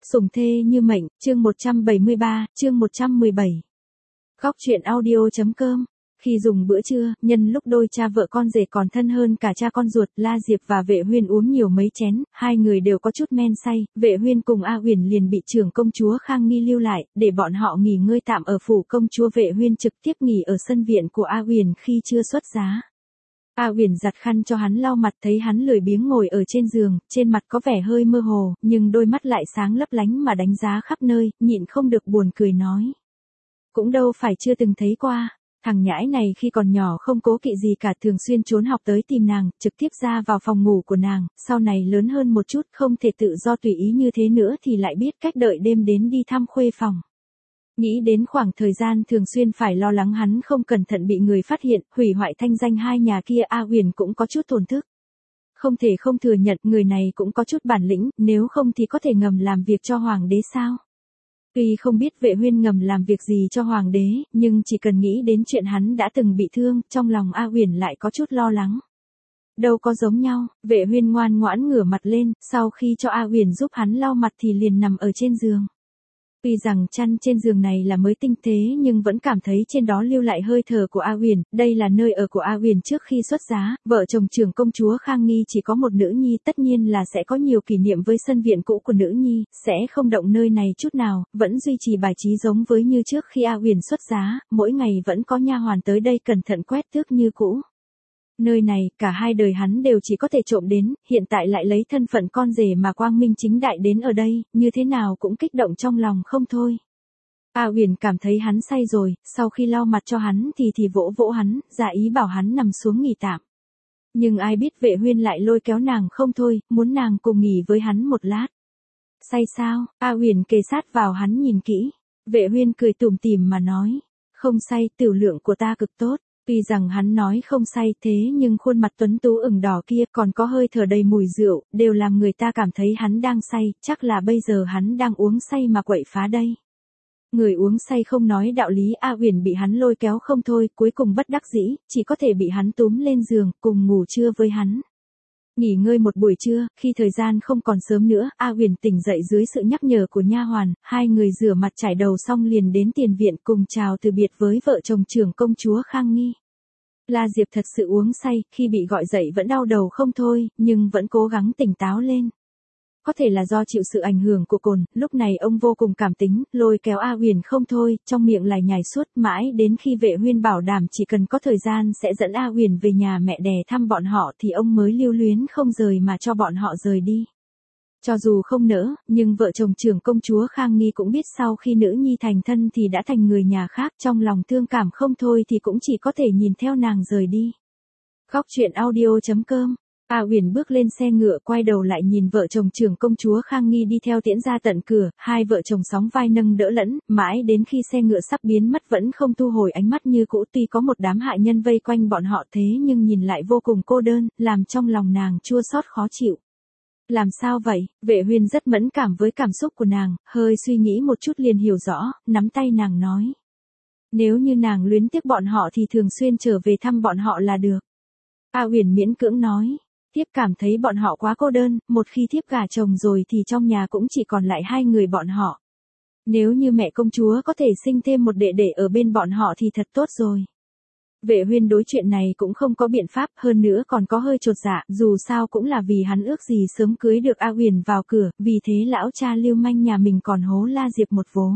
Sủng thê như mệnh, chương 173, chương 117. Góc truyện audio.com. Khi dùng bữa trưa, nhân lúc đôi cha vợ con rể còn thân hơn cả cha con ruột, La Diệp và Vệ Huyên uống nhiều mấy chén, hai người đều có chút men say, Vệ Huyên cùng A Uyển liền bị trưởng công chúa Khang Nghi lưu lại, để bọn họ nghỉ ngơi tạm ở phủ công chúa. Vệ Huyên trực tiếp nghỉ ở sân viện của A Uyển khi chưa xuất giá. A Uyển giặt khăn cho hắn lau mặt, thấy hắn lười biếng ngồi ở trên giường, trên mặt có vẻ hơi mơ hồ, nhưng đôi mắt lại sáng lấp lánh mà đánh giá khắp nơi, nhịn không được buồn cười nói. Cũng đâu phải chưa từng thấy qua, thằng nhãi này khi còn nhỏ không cố kỵ gì cả, thường xuyên trốn học tới tìm nàng, trực tiếp ra vào phòng ngủ của nàng, sau này lớn hơn một chút không thể tự do tùy ý như thế nữa thì lại biết cách đợi đêm đến đi thăm khuê phòng. Nghĩ đến khoảng thời gian thường xuyên phải lo lắng hắn không cẩn thận bị người phát hiện, hủy hoại thanh danh hai nhà kia, A Uyển cũng có chút thổn thức. Không thể không thừa nhận người này cũng có chút bản lĩnh, nếu không thì có thể ngầm làm việc cho hoàng đế sao? Tuy không biết Vệ Huyên ngầm làm việc gì cho hoàng đế, nhưng chỉ cần nghĩ đến chuyện hắn đã từng bị thương, trong lòng A Uyển lại có chút lo lắng. Đâu có giống nhau, Vệ Huyên ngoan ngoãn ngửa mặt lên, sau khi cho A Uyển giúp hắn lau mặt thì liền nằm ở trên giường. Tuy rằng chăn trên giường này là mới tinh tế nhưng vẫn cảm thấy trên đó lưu lại hơi thở của A Uyển, đây là nơi ở của A Uyển trước khi xuất giá, vợ chồng trưởng công chúa Khang Nghi chỉ có một nữ nhi, tất nhiên là sẽ có nhiều kỷ niệm với sân viện cũ của nữ nhi, sẽ không động nơi này chút nào, vẫn duy trì bài trí giống với như trước khi A Uyển xuất giá, mỗi ngày vẫn có nha hoàn tới đây cẩn thận quét tước như cũ. Nơi này, cả hai đời hắn đều chỉ có thể trộm đến, hiện tại lại lấy thân phận con rể mà quang minh chính đại đến ở đây, như thế nào cũng kích động trong lòng không thôi. A Uyển cảm thấy hắn say rồi, sau khi lau mặt cho hắn thì vỗ vỗ hắn, giả ý bảo hắn nằm xuống nghỉ tạm. Nhưng ai biết Vệ Huyên lại lôi kéo nàng không thôi, muốn nàng cùng nghỉ với hắn một lát. Say sao? A Uyển kề sát vào hắn nhìn kỹ. Vệ Huyên cười tủm tỉm mà nói, không say, tiểu lượng của ta cực tốt. Tuy rằng hắn nói không say thế nhưng khuôn mặt tuấn tú ửng đỏ kia còn có hơi thở đầy mùi rượu, đều làm người ta cảm thấy hắn đang say, chắc là bây giờ hắn đang uống say mà quậy phá đây. Người uống say không nói đạo lý, A Uyển bị hắn lôi kéo không thôi, cuối cùng bất đắc dĩ, chỉ có thể bị hắn túm lên giường, cùng ngủ trưa với hắn. Nghỉ ngơi một buổi trưa, khi thời gian không còn sớm nữa, A Uyển tỉnh dậy dưới sự nhắc nhở của nha hoàn, hai người rửa mặt chải đầu xong liền đến tiền viện cùng chào từ biệt với vợ chồng trưởng công chúa Khang Nghi. La Diệp thật sự uống say, khi bị gọi dậy vẫn đau đầu không thôi, nhưng vẫn cố gắng tỉnh táo lên. Có thể là do chịu sự ảnh hưởng của cồn, lúc này ông vô cùng cảm tính, lôi kéo A Uyển không thôi, trong miệng lải nhải suốt mãi đến khi Vệ Huyên bảo đảm chỉ cần có thời gian sẽ dẫn A Uyển về nhà mẹ đẻ thăm bọn họ thì ông mới lưu luyến không rời mà cho bọn họ rời đi. Cho dù không nỡ, nhưng vợ chồng trưởng công chúa Khang Nghi cũng biết sau khi nữ nhi thành thân thì đã thành người nhà khác, trong lòng thương cảm không thôi thì cũng chỉ có thể nhìn theo nàng rời đi. Góc truyện audio.com. A Uyển bước lên xe ngựa, quay đầu lại nhìn vợ chồng trưởng công chúa Khang Nghi đi theo tiễn ra tận cửa, hai vợ chồng sóng vai nâng đỡ lẫn, mãi đến khi xe ngựa sắp biến mất vẫn không thu hồi ánh mắt như cũ, tuy có một đám hạ nhân vây quanh bọn họ thế nhưng nhìn lại vô cùng cô đơn, làm trong lòng nàng chua xót khó chịu. Làm sao vậy? Vệ Huyên rất mẫn cảm với cảm xúc của nàng, hơi suy nghĩ một chút liền hiểu rõ, nắm tay nàng nói. Nếu như nàng luyến tiếc bọn họ thì thường xuyên trở về thăm bọn họ là được. A Uyển miễn cưỡng nói. Thiếp cảm thấy bọn họ quá cô đơn, một khi thiếp gả chồng rồi thì trong nhà cũng chỉ còn lại hai người bọn họ. Nếu như mẹ công chúa có thể sinh thêm một đệ đệ ở bên bọn họ thì thật tốt rồi. Vệ Huyên đối chuyện này cũng không có biện pháp, hơn nữa còn có hơi chột dạ, dù sao cũng là vì hắn ước gì sớm cưới được A Uyển vào cửa, vì thế lão cha lưu manh nhà mình còn hố La Diệp một vố.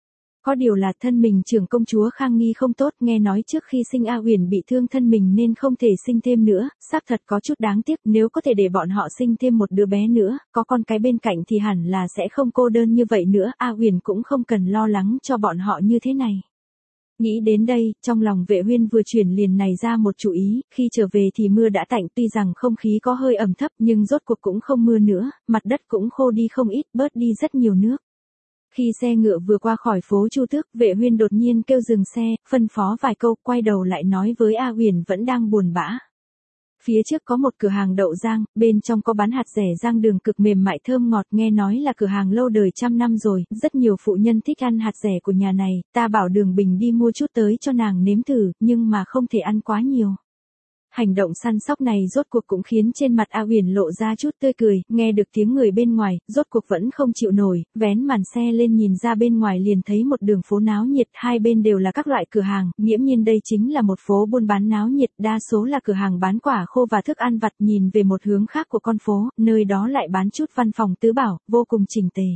Có điều là thân mình trưởng công chúa Khang Nghi không tốt, nghe nói trước khi sinh A Uyển bị thương thân mình nên không thể sinh thêm nữa, xác thật có chút đáng tiếc, nếu có thể để bọn họ sinh thêm một đứa bé nữa, có con cái bên cạnh thì hẳn là sẽ không cô đơn như vậy nữa, A Uyển cũng không cần lo lắng cho bọn họ như thế này. Nghĩ đến đây, trong lòng Vệ Huyên vừa chuyển liền này ra một chủ ý, khi trở về thì mưa đã tạnh, tuy rằng không khí có hơi ẩm thấp nhưng rốt cuộc cũng không mưa nữa, mặt đất cũng khô đi không ít, bớt đi rất nhiều nước. Khi xe ngựa vừa qua khỏi phố Chu Tước, Vệ Huyên đột nhiên kêu dừng xe, phân phó vài câu, quay đầu lại nói với A Uyển vẫn đang buồn bã. Phía trước có một cửa hàng đậu rang, bên trong có bán hạt dẻ rang đường cực mềm mại thơm ngọt, nghe nói là cửa hàng lâu đời trăm năm rồi, rất nhiều phụ nhân thích ăn hạt dẻ của nhà này, ta bảo Đường Bình đi mua chút tới cho nàng nếm thử, nhưng mà không thể ăn quá nhiều. Hành động săn sóc này rốt cuộc cũng khiến trên mặt A Uyển lộ ra chút tươi cười, nghe được tiếng người bên ngoài, rốt cuộc vẫn không chịu nổi, vén màn xe lên nhìn ra bên ngoài liền thấy một đường phố náo nhiệt, hai bên đều là các loại cửa hàng, nghiễm nhiên đây chính là một phố buôn bán náo nhiệt, đa số là cửa hàng bán quả khô và thức ăn vặt. Nhìn về một hướng khác của con phố, nơi đó lại bán chút văn phòng tứ bảo, vô cùng chỉnh tề.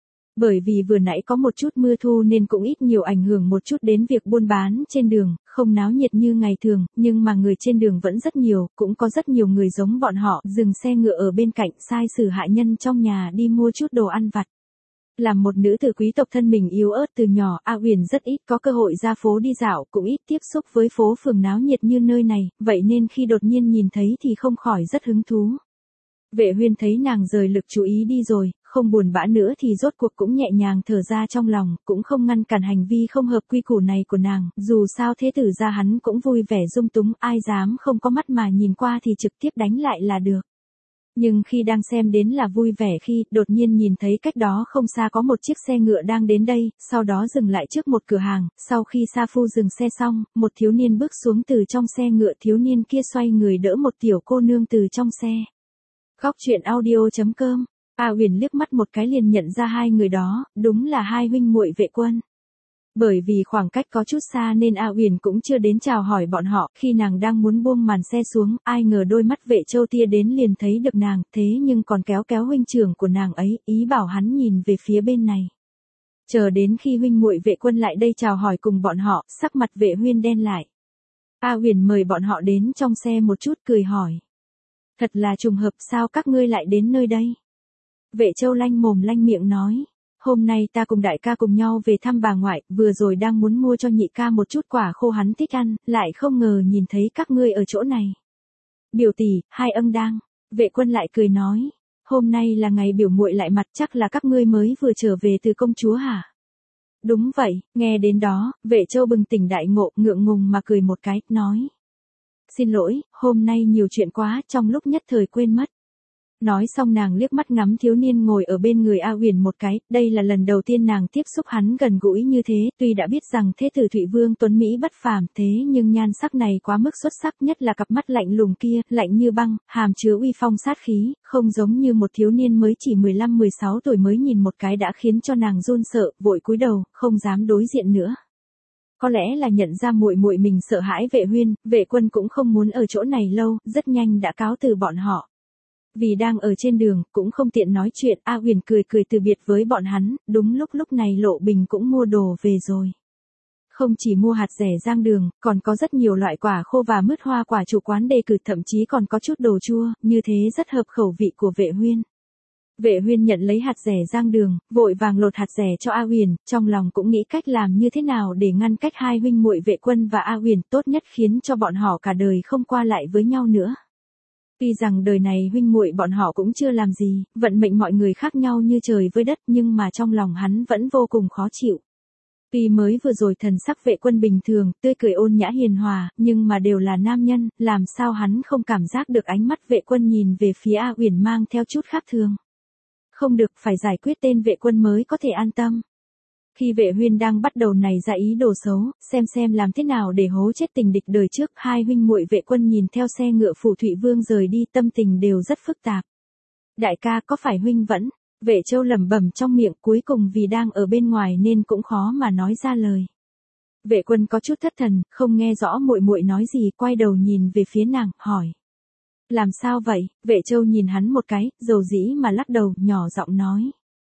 Bởi vì vừa nãy có một chút mưa thu nên cũng ít nhiều ảnh hưởng một chút đến việc buôn bán trên đường, không náo nhiệt như ngày thường, nhưng mà người trên đường vẫn rất nhiều, cũng có rất nhiều người giống bọn họ, dừng xe ngựa ở bên cạnh, sai sử hạ nhân trong nhà đi mua chút đồ ăn vặt. Làm một nữ tử quý tộc thân mình yếu ớt từ nhỏ, A Uyển rất ít có cơ hội ra phố đi dạo, cũng ít tiếp xúc với phố phường náo nhiệt như nơi này, vậy nên khi đột nhiên nhìn thấy thì không khỏi rất hứng thú. Vệ Huyên thấy nàng rời lực chú ý đi rồi, không buồn bã nữa thì rốt cuộc cũng nhẹ nhàng thở ra trong lòng, cũng không ngăn cản hành vi không hợp quy củ này của nàng, dù sao thế tử gia hắn cũng vui vẻ dung túng, ai dám không có mắt mà nhìn qua thì trực tiếp đánh lại là được. Nhưng khi đang xem đến là vui vẻ khi đột nhiên nhìn thấy cách đó không xa có một chiếc xe ngựa đang đến đây, sau đó dừng lại trước một cửa hàng, sau khi Sa Phu dừng xe xong, một thiếu niên bước xuống từ trong xe ngựa, thiếu niên kia xoay người đỡ một tiểu cô nương từ trong xe. Góc truyện audio.com. A Uyển liếc mắt một cái liền nhận ra hai người đó, đúng là hai huynh muội Vệ Quân. Bởi vì khoảng cách có chút xa nên A Uyển cũng chưa đến chào hỏi bọn họ, khi nàng đang muốn buông màn xe xuống, ai ngờ đôi mắt Vệ Châu tia đến liền thấy được nàng, thế nhưng còn kéo kéo huynh trưởng của nàng ấy, ý bảo hắn nhìn về phía bên này. Chờ đến khi huynh muội Vệ Quân lại đây chào hỏi cùng bọn họ, sắc mặt Vệ Huyên đen lại. A Uyển mời bọn họ đến trong xe một chút cười hỏi. Thật là trùng hợp, sao các ngươi lại đến nơi đây? Vệ Châu lanh mồm lanh miệng nói. Hôm nay ta cùng đại ca cùng nhau về thăm bà ngoại, vừa rồi đang muốn mua cho nhị ca một chút quả khô hắn thích ăn, lại không ngờ nhìn thấy các ngươi ở chỗ này. Biểu tỷ, hai âng đang. Vệ Quân lại cười nói. Hôm nay là ngày biểu muội lại mặt, chắc là các ngươi mới vừa trở về từ công chúa hả? Đúng vậy, nghe đến đó, Vệ Châu bừng tỉnh đại ngộ, ngượng ngùng mà cười một cái, nói. Xin lỗi, hôm nay nhiều chuyện quá, trong lúc nhất thời quên mất. Nói xong nàng liếc mắt ngắm thiếu niên ngồi ở bên người A Uyển một cái, đây là lần đầu tiên nàng tiếp xúc hắn gần gũi như thế, tuy đã biết rằng thế tử Thụy Vương tuấn Mỹ bất phàm thế nhưng nhan sắc này quá mức xuất sắc, nhất là cặp mắt lạnh lùng kia, lạnh như băng, hàm chứa uy phong sát khí, không giống như một thiếu niên mới chỉ 15-16 tuổi mới nhìn một cái đã khiến cho nàng run sợ, vội cúi đầu, không dám đối diện nữa. Có lẽ là nhận ra muội muội mình sợ hãi Vệ Huyên, Vệ Quân cũng không muốn ở chỗ này lâu, rất nhanh đã cáo từ bọn họ. Vì đang ở trên đường, cũng không tiện nói chuyện, A Uyển cười cười từ biệt với bọn hắn, đúng lúc này Lộ Bình cũng mua đồ về rồi. Không chỉ mua hạt rẻ rang đường, còn có rất nhiều loại quả khô và mứt hoa quả chủ quán đề cử, thậm chí còn có chút đồ chua, như thế rất hợp khẩu vị của Vệ Huyên. Vệ Huyên nhận lấy hạt rẻ rang đường, vội vàng lột hạt rẻ cho A Uyển, trong lòng cũng nghĩ cách làm như thế nào để ngăn cách hai huynh muội Vệ Quân và A Uyển, tốt nhất khiến cho bọn họ cả đời không qua lại với nhau nữa. Tuy rằng đời này huynh muội bọn họ cũng chưa làm gì, vận mệnh mọi người khác nhau như trời với đất, nhưng mà trong lòng hắn vẫn vô cùng khó chịu. Tuy mới vừa rồi thần sắc Vệ Quân bình thường, tươi cười ôn nhã hiền hòa, nhưng mà đều là nam nhân, làm sao hắn không cảm giác được ánh mắt Vệ Quân nhìn về phía A Uyển mang theo chút khác thường. Không được, phải giải quyết tên Vệ Quân mới có thể an tâm. Khi Vệ Huyên đang bắt đầu nảy ra ý đồ xấu, xem làm thế nào để hố chết tình địch đời trước, hai huynh muội Vệ Quân nhìn theo xe ngựa phủ Thụy Vương rời đi, tâm tình đều rất phức tạp. Đại ca, có phải huynh vẫn? Vệ Châu lẩm bẩm trong miệng, cuối cùng vì đang ở bên ngoài nên cũng khó mà nói ra lời. Vệ Quân có chút thất thần, không nghe rõ muội muội nói gì, quay đầu nhìn về phía nàng, hỏi. Làm sao vậy? Vệ Châu nhìn hắn một cái, dầu dĩ mà lắc đầu, nhỏ giọng nói.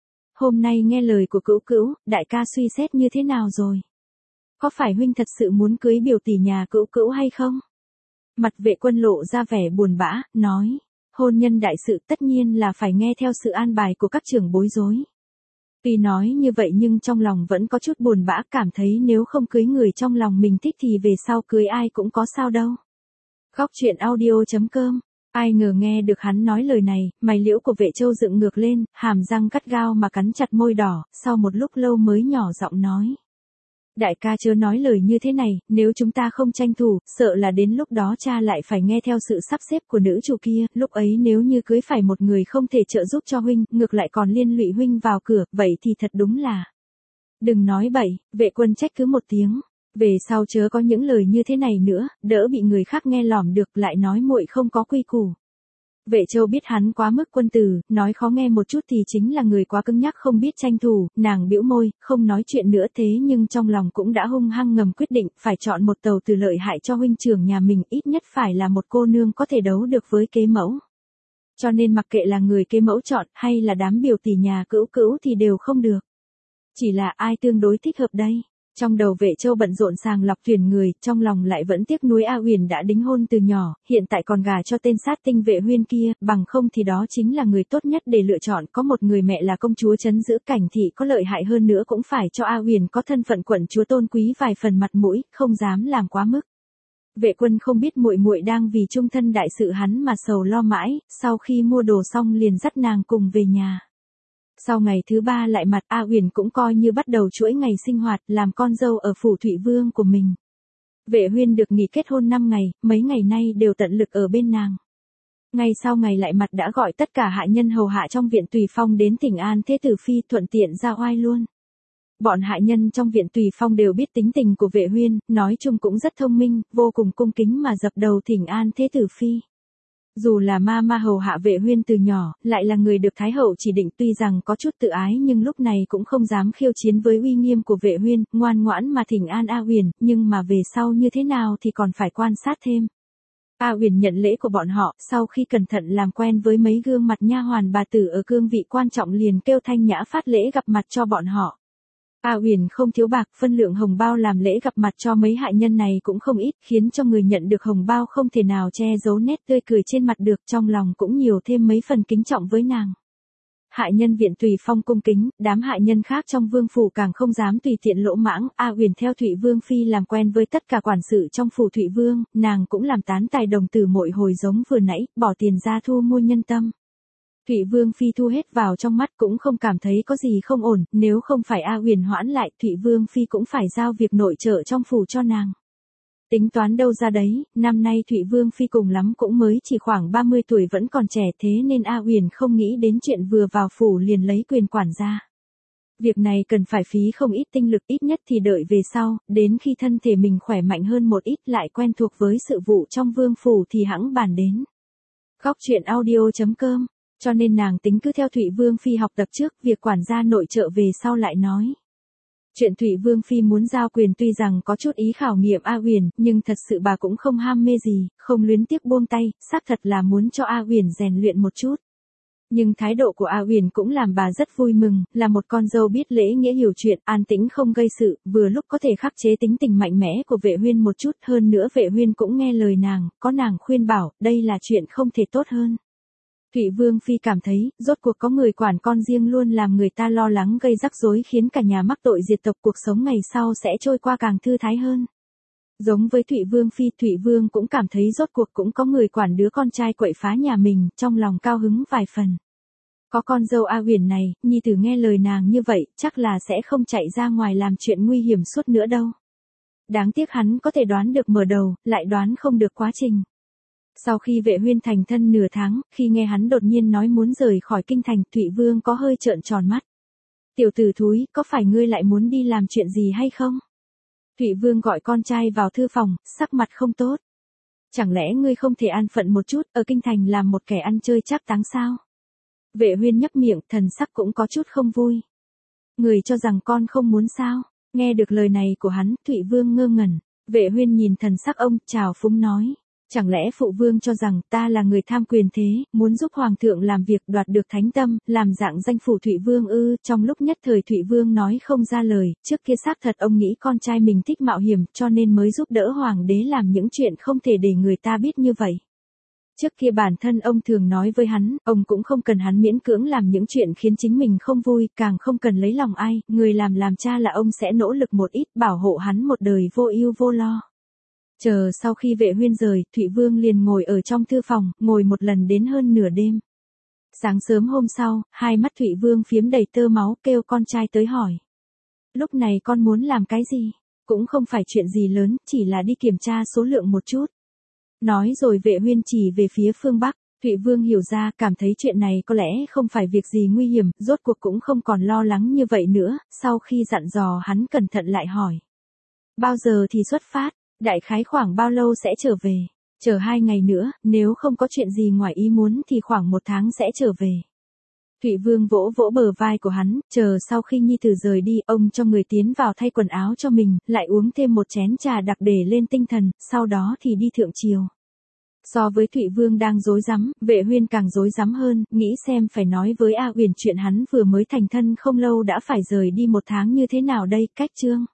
Hôm nay nghe lời của Cữu Cữu, đại ca suy xét như thế nào rồi? Có phải huynh thật sự muốn cưới biểu tỷ nhà Cữu Cữu hay không? Mặt Vệ Quân lộ ra vẻ buồn bã, nói. Hôn nhân đại sự tất nhiên là phải nghe theo sự an bài của các trưởng bối rối. Tuy nói như vậy nhưng trong lòng vẫn có chút buồn bã, cảm thấy nếu không cưới người trong lòng mình thích thì về sau cưới ai cũng có sao đâu. Góc truyện audio.com. Ai ngờ nghe được hắn nói lời này, mày liễu của Vệ Châu dựng ngược lên, hàm răng cắt gao mà cắn chặt môi đỏ, sau một lúc lâu mới nhỏ giọng nói. Đại ca chớ nói lời như thế này, nếu chúng ta không tranh thủ, sợ là đến lúc đó cha lại phải nghe theo sự sắp xếp của nữ chủ kia, lúc ấy nếu như cưới phải một người không thể trợ giúp cho huynh, ngược lại còn liên lụy huynh vào cửa, vậy thì thật đúng là. Đừng nói bậy, Vệ Quân trách cứ một tiếng. Về sau chớ có những lời như thế này nữa, đỡ bị người khác nghe lỏm được lại nói muội không có quy củ. Vệ Châu biết hắn quá mức quân tử, nói khó nghe một chút thì chính là người quá cứng nhắc không biết tranh thủ, nàng bĩu môi, không nói chuyện nữa thế nhưng trong lòng cũng đã hung hăng ngầm quyết định phải chọn một tàu từ lợi hại cho huynh trưởng nhà mình, ít nhất phải là một cô nương có thể đấu được với kế mẫu. Cho nên mặc kệ là người kế mẫu chọn hay là đám biểu tỷ nhà cữu cữu thì đều không được. Chỉ là ai tương đối thích hợp đây. Trong đầu Vệ Châu bận rộn sàng lọc tuyển người, trong lòng lại vẫn tiếc nuối A Uyển đã đính hôn từ nhỏ, hiện tại còn gả cho tên sát tinh Vệ Huyên kia, bằng không thì đó chính là người tốt nhất để lựa chọn, có một người mẹ là công chúa trấn giữ cảnh thị có lợi hại hơn nữa cũng phải cho A Uyển có thân phận quận chúa tôn quý vài phần mặt mũi, không dám làm quá mức. Vệ Quân không biết muội muội đang vì chung thân đại sự hắn mà sầu lo mãi, sau khi mua đồ xong liền dắt nàng cùng về nhà. Sau ngày thứ 3 lại mặt A Uyển cũng coi như bắt đầu chuỗi ngày sinh hoạt làm con dâu ở phủ Thụy Vương của mình. Vệ Huyên được nghỉ kết hôn 5 ngày, mấy ngày nay đều tận lực ở bên nàng. Ngay sau ngày lại mặt đã gọi tất cả hạ nhân hầu hạ trong viện Tùy Phong đến thỉnh an Thế Tử Phi thuận tiện ra oai luôn. Bọn hạ nhân trong viện Tùy Phong đều biết tính tình của Vệ Huyên, nói chung cũng rất thông minh, vô cùng cung kính mà dập đầu thỉnh an Thế Tử Phi. Dù là ma hầu hạ Vệ Huyên từ nhỏ, lại là người được Thái Hậu chỉ định tuy rằng có chút tự ái nhưng lúc này cũng không dám khiêu chiến với uy nghiêm của Vệ Huyên, ngoan ngoãn mà thỉnh an A Uyển, nhưng mà về sau như thế nào thì còn phải quan sát thêm. A Uyển nhận lễ của bọn họ, sau khi cẩn thận làm quen với mấy gương mặt nha hoàn bà tử ở cương vị quan trọng liền kêu Thanh Nhã phát lễ gặp mặt cho bọn họ. A Uyển không thiếu bạc, phân lượng hồng bao làm lễ gặp mặt cho mấy hạ nhân này cũng không ít, khiến cho người nhận được hồng bao không thể nào che giấu nét tươi cười trên mặt được, trong lòng cũng nhiều thêm mấy phần kính trọng với nàng. Hạ nhân viện Tùy Phong cung kính, đám hạ nhân khác trong vương phủ càng không dám tùy tiện lỗ mãng, A Uyển theo Thụy Vương phi làm quen với tất cả quản sự trong phủ Thụy Vương, nàng cũng làm tán tài đồng tử mỗi hồi giống vừa nãy, bỏ tiền ra thu mua nhân tâm. Thụy Vương phi thu hết vào trong mắt cũng không cảm thấy có gì không ổn, nếu không phải A Uyển hoãn lại, Thụy Vương phi cũng phải giao việc nội trợ trong phủ cho nàng. Tính toán đâu ra đấy, năm nay Thụy Vương phi cùng lắm cũng mới chỉ khoảng 30 tuổi vẫn còn trẻ, thế nên A Uyển không nghĩ đến chuyện vừa vào phủ liền lấy quyền quản gia. Việc này cần phải phí không ít tinh lực, ít nhất thì đợi về sau, đến khi thân thể mình khỏe mạnh hơn một ít lại quen thuộc với sự vụ trong vương phủ thì hẵng bàn đến. Góc truyện audio.com. Cho nên nàng tính cứ theo Thụy Vương phi học tập trước, việc quản gia nội trợ về sau lại nói. Chuyện Thụy Vương phi muốn giao quyền tuy rằng có chút ý khảo nghiệm A Uyển, nhưng thật sự bà cũng không ham mê gì, không luyến tiếc buông tay, xác thật là muốn cho A Uyển rèn luyện một chút. Nhưng thái độ của A Uyển cũng làm bà rất vui mừng, là một con dâu biết lễ nghĩa hiểu chuyện, an tĩnh không gây sự, vừa lúc có thể khắc chế tính tình mạnh mẽ của Vệ Huyên một chút, hơn nữa Vệ Huyên cũng nghe lời nàng, có nàng khuyên bảo, đây là chuyện không thể tốt hơn. Thụy Vương phi cảm thấy, rốt cuộc có người quản con riêng luôn làm người ta lo lắng gây rắc rối khiến cả nhà mắc tội diệt tộc, cuộc sống ngày sau sẽ trôi qua càng thư thái hơn. Giống với Thụy Vương phi, Thụy Vương cũng cảm thấy rốt cuộc cũng có người quản đứa con trai quậy phá nhà mình, trong lòng cao hứng vài phần. Có con dâu A Uyển này, nhi tử nghe lời nàng như vậy, chắc là sẽ không chạy ra ngoài làm chuyện nguy hiểm suốt nữa đâu. Đáng tiếc hắn có thể đoán được mở đầu, lại đoán không được quá trình. Sau khi Vệ Huyên thành thân nửa tháng, khi nghe hắn đột nhiên nói muốn rời khỏi kinh thành, Thụy Vương có hơi trợn tròn mắt. Tiểu tử thúi, có phải ngươi lại muốn đi làm chuyện gì hay không? Thụy Vương gọi con trai vào thư phòng, sắc mặt không tốt. Chẳng lẽ ngươi không thể an phận một chút, ở kinh thành làm một kẻ ăn chơi trác táng sao? Vệ Huyên nhấp miệng, thần sắc cũng có chút không vui. Người cho rằng con không muốn sao? Nghe được lời này của hắn, Thụy Vương ngơ ngẩn. Vệ Huyên nhìn thần sắc ông, trào phúng nói. Chẳng lẽ phụ vương cho rằng ta là người tham quyền thế, muốn giúp hoàng thượng làm việc đoạt được thánh tâm, làm dạng danh phủ Thụy Vương ư? Trong lúc nhất thời Thụy Vương nói không ra lời, trước kia xác thật ông nghĩ con trai mình thích mạo hiểm, cho nên mới giúp đỡ hoàng đế làm những chuyện không thể để người ta biết như vậy. Trước kia bản thân ông thường nói với hắn, ông cũng không cần hắn miễn cưỡng làm những chuyện khiến chính mình không vui, càng không cần lấy lòng ai, người làm cha là ông sẽ nỗ lực một ít bảo hộ hắn một đời vô ưu vô lo. Chờ sau khi Vệ Huyên rời, Thụy Vương liền ngồi ở trong thư phòng, ngồi một lần đến hơn nửa đêm. Sáng sớm hôm sau, hai mắt Thụy Vương phiếm đầy tơ máu, kêu con trai tới hỏi. Lúc này con muốn làm cái gì? Cũng không phải chuyện gì lớn, chỉ là đi kiểm tra số lượng một chút. Nói rồi Vệ Huyên chỉ về phía phương Bắc, Thụy Vương hiểu ra, cảm thấy chuyện này có lẽ không phải việc gì nguy hiểm, rốt cuộc cũng không còn lo lắng như vậy nữa, sau khi dặn dò hắn cẩn thận lại hỏi. Bao giờ thì xuất phát? Đại khái khoảng bao lâu sẽ trở về? Chờ 2 ngày nữa, nếu không có chuyện gì ngoài ý muốn thì khoảng 1 tháng sẽ trở về. Thụy Vương vỗ vỗ bờ vai của hắn, chờ sau khi Nhi Tử rời đi, ông cho người tiến vào thay quần áo cho mình, lại uống thêm một chén trà đặc để lên tinh thần, sau đó thì đi thượng triều. So với Thụy Vương đang rối rắm, Vệ Huyên càng rối rắm hơn, nghĩ xem phải nói với A Uyển chuyện hắn vừa mới thành thân không lâu đã phải rời đi 1 tháng như thế nào đây, cách chương.